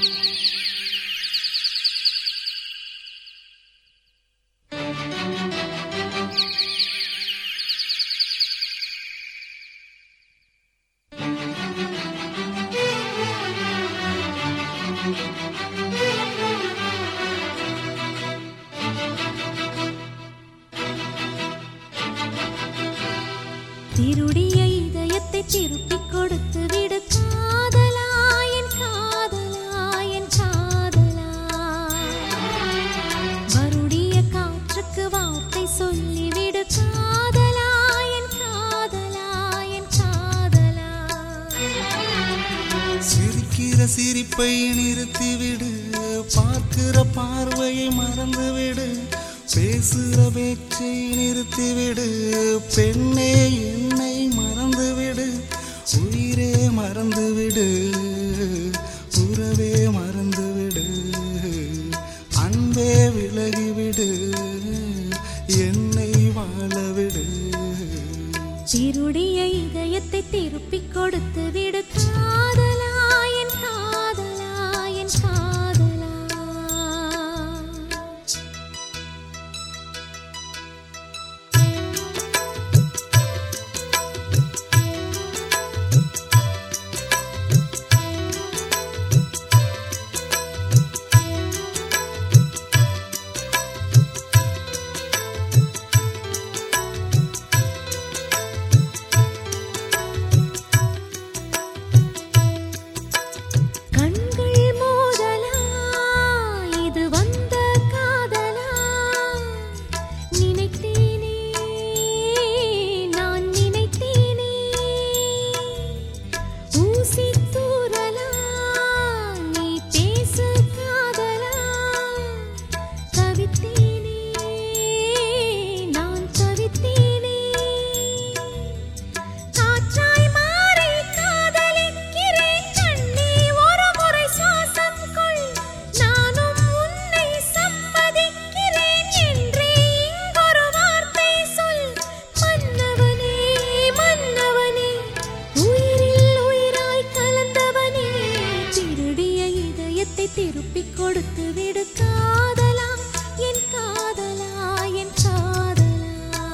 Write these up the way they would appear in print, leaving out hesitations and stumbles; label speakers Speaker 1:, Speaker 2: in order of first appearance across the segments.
Speaker 1: திருடிய இதயத்தை திருப்பிக் கொடுத்து விடு காதலா, என் காதலா, என் காதலா. வருடிய காற்றுக்கு வார்த்தை சொல்லிவிடு காதலா, என் காதலா, என் காதலா.
Speaker 2: சிரிக்கிற சிரிப்பை நிறுத்திவிடு, பார்க்கிற பார்வையை மறந்துவிடு, பேசுற பேச்சை நிறுத்திவிடு, பெண்ணே என்னை மறந்துவிடு, உயிரே மறந்துவிடு, உறவே மறந்துவிடு, அன்பே விலகிவிடு, என்னை வாழவிடு.
Speaker 1: திருடிய இதயத்தை திருப்பிக் கொடுத்து விடு காதலா, என் காதலா, என் காதலா. திருப்பிக் கொடுத்து விடு காதலா, என் காதலா, என் காதலா.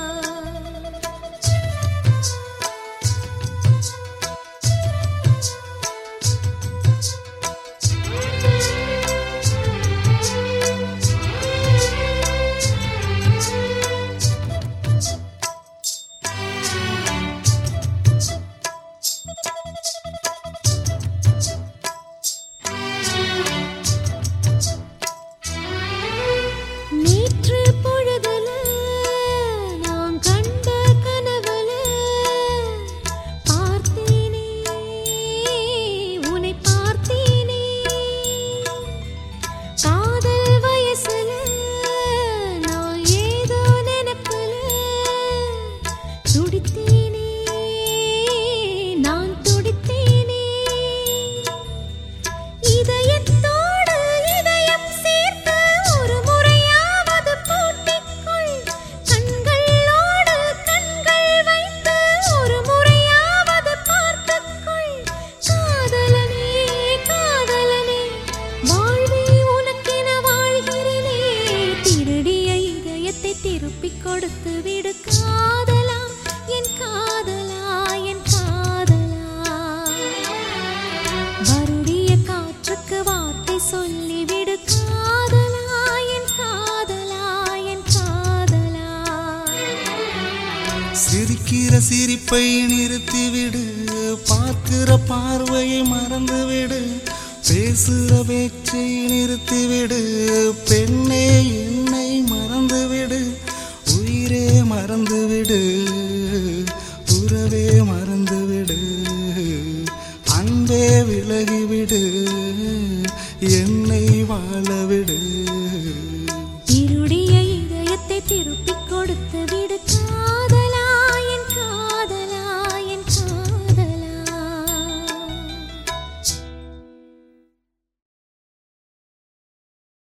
Speaker 1: நேற்று பொழுதுல நான் கண்ட கனவுல பார்த்தேனே, உன்னை பார்த்தேனே. காதல் வயசுல நான் ஏதோ நினைப்புல துடித்தேனே, நான் துடித்தேனே. இதயத்தோடு இதயம் சேர்த்து ஒரு முறையாவது பூட்டிக்கொள், கண்களோடு கண்கள் வைத்து ஒரு முறையாவது பார்த்துக்கொள். காதலனே, காதலனே, வாழ்வே உனக்கென வாழ்கிறேனே. திருடிய இதயத்தை திருப்பிக் கொடுத்து விடு காதலா, என் காதலா, என் காதலா. வருடிய காற்றுக்கு வார்த்தை சொல்லிவிடு காதலா, என் காதலா, என் காதலா.
Speaker 2: சிரிக்கிற சிரிப்பை நிறுத்திவிடு, பார்க்கிற பார்வையை மறந்துவிடு, பேசுற பேச்சை நிறுத்திவிடு, பெண்ணே என்னை மறந்துவிடு, உயிரே மறந்துவிடு, உறவே மறந்துவிடு, அன்பே விலகிவிடு.